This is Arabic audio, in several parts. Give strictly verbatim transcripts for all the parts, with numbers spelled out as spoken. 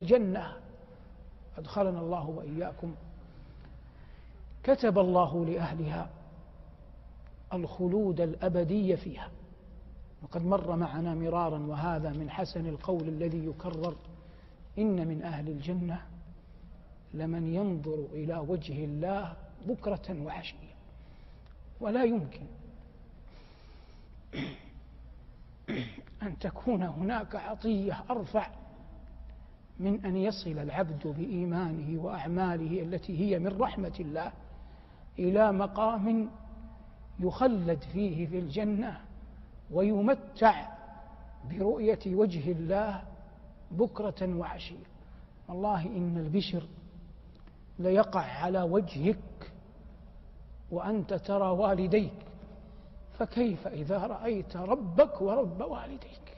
جنة أدخلنا الله وإياكم. كتب الله لأهلها الخلود الأبدي فيها، وقد مر معنا مرارا وهذا من حسن القول الذي يكرر: إن من أهل الجنة لمن ينظر إلى وجه الله بكرة وعشية. ولا يمكن أن تكون هناك عطية أرفع من أن يصل العبد بإيمانه وأعماله التي هي من رحمة الله إلى مقام يخلد فيه في الجنة ويمتع برؤية وجه الله بكرة وعشية. والله إن البشر ليقع على وجهك وأنت ترى والديك، فكيف إذا رأيت ربك ورب والديك؟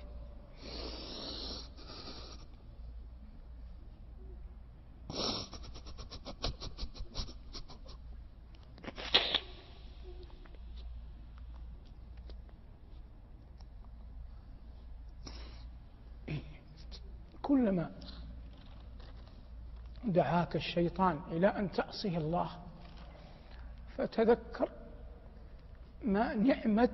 كلما دعاك الشيطان إلى أن تعصي الله فتذكر ما نعمة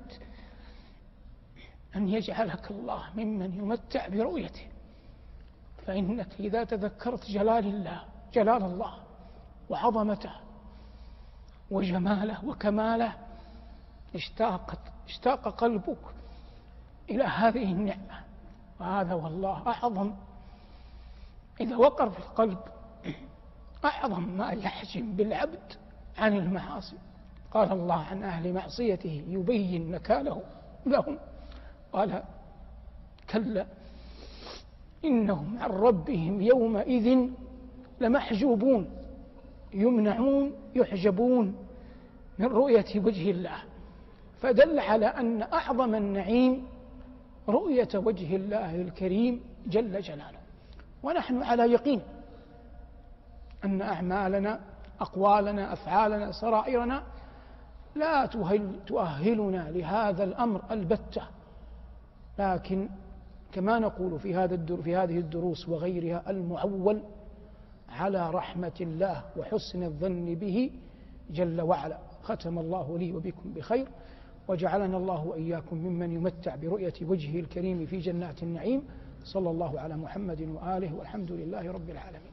أن يجعلك الله ممن يمتع برؤيته، فإنك إذا تذكرت جلال الله جلال الله وعظمته وجماله وكماله اشتاقت اشتاق قلبك إلى هذه النعمة. وهذا والله أعظم، إذا وقر في القلب أعظم ما يحجم بالعبد عن المعاصي. قال الله عن أهل معصيته يبين نكاله لهم، قال: كلا إنهم عن ربهم يومئذ لمحجوبون، يمنعون يحجبون من رؤية وجه الله. فدل على أن أعظم النعيم رؤية وجه الله الكريم جل جلاله. ونحن على يقين أن أعمالنا أقوالنا أفعالنا سرائرنا لا تؤهلنا لهذا الأمر البتة، لكن كما نقول في هذا في هذه الدروس وغيرها المعول على رحمة الله وحسن الظن به جل وعلا. ختم الله لي وبكم بخير، وجعلنا الله وإياكم ممن يمتع برؤية وجهه الكريم في جنات النعيم. صلى الله على محمد وآله، والحمد لله رب العالمين.